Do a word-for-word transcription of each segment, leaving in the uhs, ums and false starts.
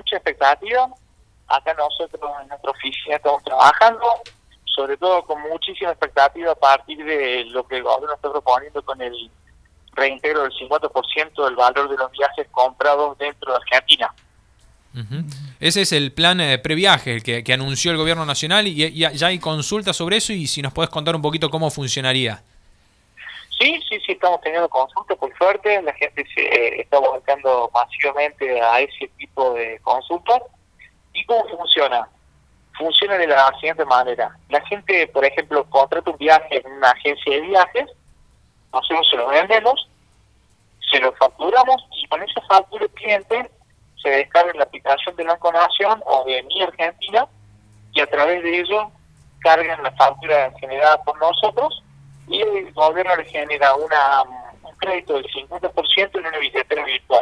mucha expectativa. Acá nosotros en nuestra oficina estamos trabajando, sobre todo con muchísima expectativa a partir de lo que el gobierno está proponiendo con el reintegro del cincuenta por ciento del valor de los viajes comprados dentro de Argentina. Uh-huh. Ese es el plan eh, previaje el que, que anunció el gobierno nacional y, y ya hay consultas sobre eso, y si nos podés contar un poquito cómo funcionaría. Sí, sí, sí, estamos teniendo consultas por suerte, la gente se eh, está volcando masivamente a ese tipo de consultas. ¿Y cómo funciona? Funciona de la siguiente manera. La gente, por ejemplo, contrata un viaje en una agencia de viajes, nosotros se lo vendemos, se lo facturamos y con esa factura el cliente se descarga en la aplicación de Banco Nación o de Mi Argentina y a través de ello cargan la factura generada por nosotros y el gobierno le genera una, un crédito del cincuenta por ciento en una billetera virtual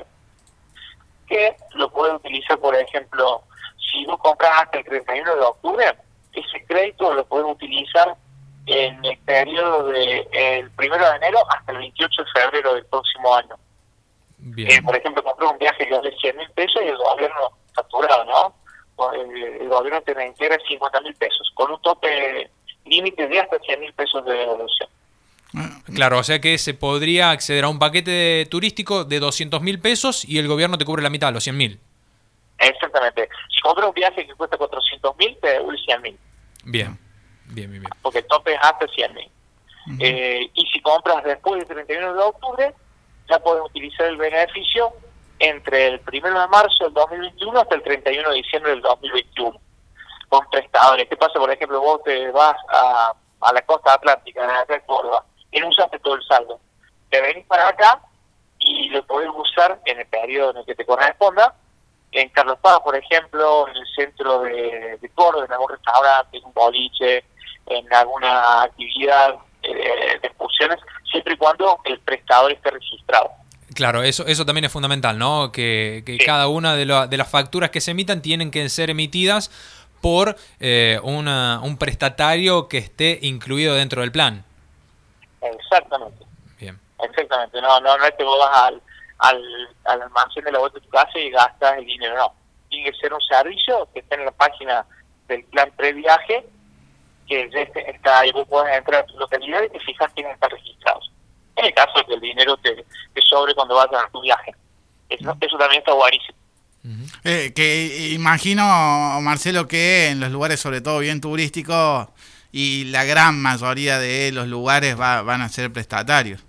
que lo puede utilizar, por ejemplo, si vos compras hasta el treinta y uno de octubre, ese crédito lo puedes utilizar en el periodo de el primero de enero hasta el veintiocho de febrero del próximo año. Bien. Eh, por ejemplo, compré un viaje que vale cien mil pesos y el gobierno facturado, ¿no? El, el gobierno te reintegra cincuenta mil pesos, con un tope límite de hasta cien mil pesos de devolución. Claro, o sea que se podría acceder a un paquete de turístico de doscientos mil pesos y el gobierno te cubre la mitad, los cien mil. Exactamente. Si compras un viaje que cuesta cuatrocientos mil, te devuelve cien mil. Bien, bien, bien, bien. Porque el tope es hasta cien mil. Uh-huh. eh, y si compras después del treinta y uno de octubre, ya puedes utilizar el beneficio entre el primero de marzo del dos mil veintiuno hasta el treinta y uno de diciembre del dos mil veintiuno. Con prestadores. ¿Qué pasa? Por ejemplo, vos te vas a, a la costa atlántica, de Córdoba, y no usaste todo el saldo. Te venís para acá y lo podés usar en el periodo en el que te corresponda, en Carlos Paz, por ejemplo, en el centro de, de Córdoba, en algún restaurante, en un boliche, en alguna actividad eh, de excursiones, siempre y cuando el prestador esté registrado. Claro, eso eso también es fundamental, ¿no? Que, que sí. Cada una de, lo, de las facturas que se emitan tienen que ser emitidas por eh, una, un prestatario que esté incluido dentro del plan. Exactamente. Bien. Exactamente. No, no, no es que vos vas al, al, al almacén de la vuelta de tu casa y gastas el dinero, no. Tiene que ser un servicio que está en la página del plan previaje, que ya está ahí, vos podés entrar a tu localidad y te fijas quiénes están registrados. En el caso de que el dinero te, te sobre cuando vas a tu viaje. Eso, uh-huh. eso también está buenísimo. Uh-huh. Eh, que imagino, Marcelo, que en los lugares sobre todo bien turísticos y la gran mayoría de los lugares va, van a ser prestatarios.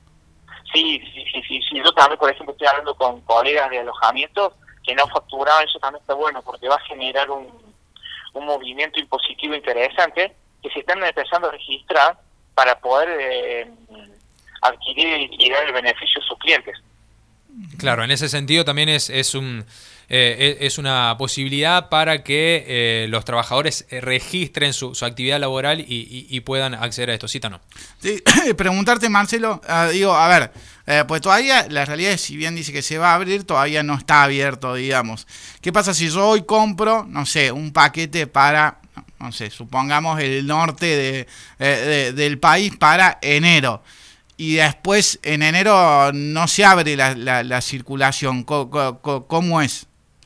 Sí, sí, sí, sí, sí. Yo también, por ejemplo, estoy hablando con colegas de alojamientos que no facturaban, eso también está bueno porque va a generar un, un movimiento impositivo interesante que se están empezando a registrar para poder eh, adquirir y dar el beneficio a sus clientes. Claro, en ese sentido también es, es un eh, es una posibilidad para que eh, los trabajadores registren su, su actividad laboral y, y, y puedan acceder a esto. Cítano. Sí, preguntarte, Marcelo, uh, digo, a ver, eh, pues todavía la realidad es, si bien dice que se va a abrir, todavía no está abierto, digamos. ¿Qué pasa si yo hoy compro, no sé, un paquete para, no sé, supongamos el norte de, eh, de, del país para enero? Y después en enero no se abre la, la, la circulación. ¿Cómo, ¿Cómo es?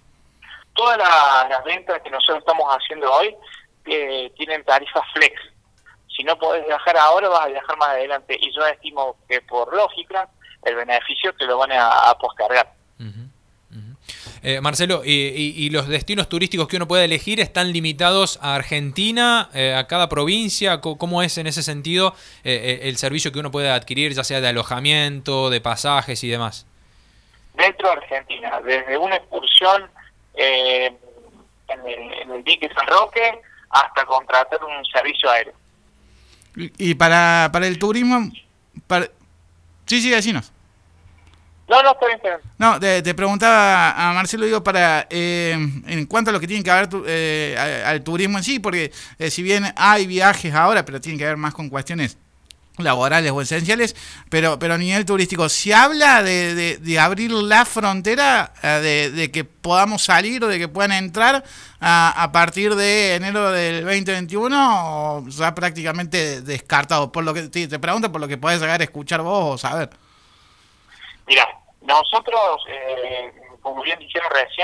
Todas las, las ventas que nosotros estamos haciendo hoy eh, tienen tarifas flex. Si no podés viajar ahora, vas a viajar más adelante. Y yo estimo que por lógica el beneficio te lo van a, a postergar. Uh-huh. Uh-huh. Eh, Marcelo, y, y, ¿y los destinos turísticos que uno puede elegir están limitados a Argentina, eh, a cada provincia? ¿Cómo es en ese sentido eh, el servicio que uno puede adquirir, ya sea de alojamiento, de pasajes y demás? Dentro de Argentina, desde una excursión eh, en, el, en el dique San Roque hasta contratar un servicio aéreo. ¿Y, y para, para el turismo? Para... Sí, sí, decinos. No, no, está bien, está bien. No, te, te preguntaba a Marcelo, digo, para eh, en cuanto a lo que tiene que ver eh, al, al turismo en sí, porque eh, si bien hay viajes ahora, pero tienen que ver más con cuestiones laborales o esenciales, pero pero a nivel turístico, ¿se habla de, de, de abrir la frontera, de, de que podamos salir o de que puedan entrar a, a partir de enero del veinte veintiuno, o ya prácticamente descartado? Por lo que te, te pregunto, por lo que podés llegar a escuchar vos o saber. Mira, nosotros, eh, como bien dijeron recién,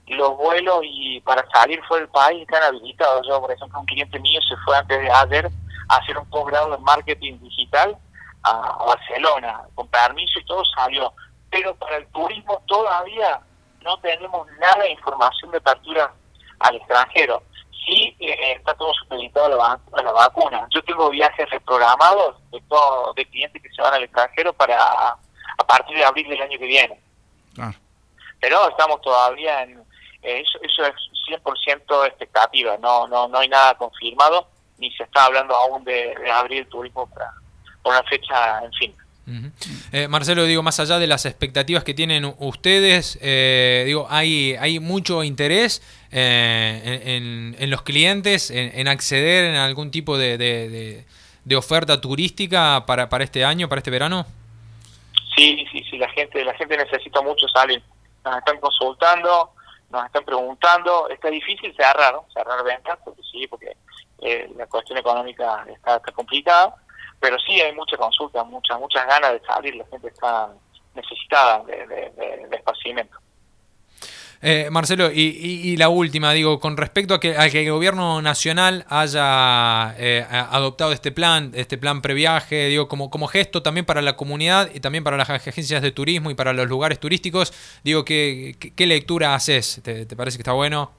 los vuelos y para salir fuera del país están habilitados. Yo, por ejemplo, un cliente mío se fue antes de ayer a hacer un posgrado en marketing digital a Barcelona, con permiso y todo salió. Pero para el turismo todavía no tenemos nada de información de apertura al extranjero. Sí, eh, está todo supeditado a la, vac a la vacuna. Yo tengo viajes reprogramados de, todo, de clientes que se van al extranjero para a partir de abril del año que viene. Ah. Pero estamos todavía en... Eh, eso, eso es cien por ciento expectativa, no no no hay nada confirmado, ni se está hablando aún de, de abrir el turismo para, para una fecha, en fin. Uh-huh. eh, Marcelo, digo, más allá de las expectativas que tienen ustedes, eh, digo, hay hay mucho interés eh, en, en los clientes en, en acceder en algún tipo de, de, de, de oferta turística para, para este año, para este verano. Sí, sí, sí, la gente la gente necesita mucho salir. Nos están consultando, nos están preguntando. Está difícil cerrar, ¿no? Cerrar ventas, porque sí, porque eh, la cuestión económica está, está complicada, pero sí hay mucha consulta, muchas muchas ganas de salir. La gente está necesitada de, de, de, de esparcimiento. Eh, Marcelo, y, y, y la última, digo, con respecto a que, a que el gobierno nacional haya eh, adoptado este plan, este plan previaje, digo, como, como gesto también para la comunidad y también para las agencias de turismo y para los lugares turísticos, digo, ¿qué, qué, qué lectura haces? ¿Te, ¿Te parece que está bueno?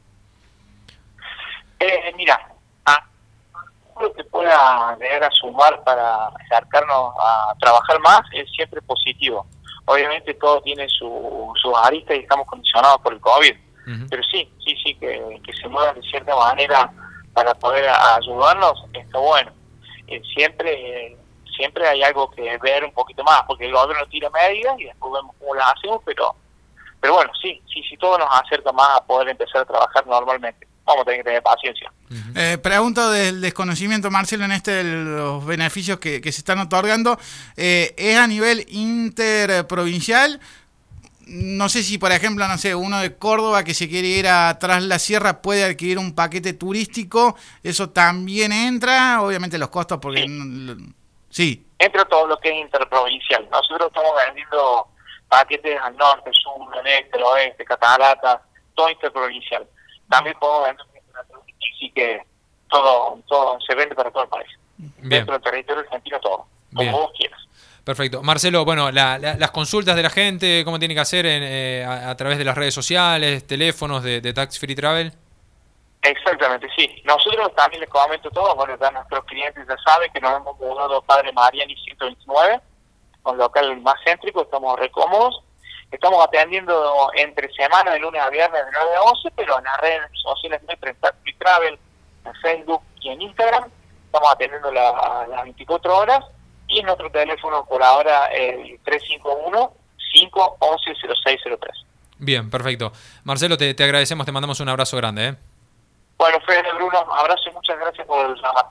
Eh, mira, a lo que pueda llegar a sumar para acercarnos a trabajar más es siempre positivo. Obviamente todo tiene su, su arista y estamos condicionados por el COVID, uh-huh. pero sí, sí, sí, que, que se muevan de cierta manera para poder ayudarnos, está bueno. Eh, siempre eh, siempre hay algo que ver un poquito más, porque el gobierno tira medidas y después vemos cómo las hacemos, pero pero bueno, sí, sí, sí, todo nos acerca más a poder empezar a trabajar normalmente. Vamos a tener que tener paciencia. Uh-huh. Eh, pregunto del desconocimiento, Marcelo, en este de los beneficios que, que se están otorgando. Eh, ¿Es a nivel interprovincial? No sé si, por ejemplo, no sé, uno de Córdoba que se quiere ir a Tras la Sierra puede adquirir un paquete turístico. ¿Eso también entra? Obviamente los costos, porque... Sí. No, sí. Entra todo lo que es interprovincial. Nosotros estamos vendiendo paquetes al norte, sur, al este, al oeste, cataratas, todo interprovincial. También podemos vender, así que todo todo se vende para todo el país. Bien. Dentro del territorio argentino todo, como Bien. vos quieras. Perfecto. Marcelo, bueno, la, la, las consultas de la gente, ¿cómo tiene que hacer en, eh, a, a través de las redes sociales, teléfonos de, de Tax Free Travel? Exactamente, sí. Nosotros también les comento todo, bueno, ya nuestros clientes ya saben que nos hemos mudado Padre Mariani ciento veintinueve, un local más céntrico, estamos re cómodos. Estamos atendiendo entre semana, de lunes a viernes, de nueve a once, pero en las redes sociales nuestras, en Tax Free Travel, en Facebook y en Instagram, estamos atendiendo las la veinticuatro horas, y en nuestro teléfono por ahora el tres cinco uno, cinco once, cero seis cero tres. Bien, perfecto. Marcelo, te, te agradecemos, te mandamos un abrazo grande. ¿eh? Bueno, Fede, Bruno, abrazo y muchas gracias por el llamado.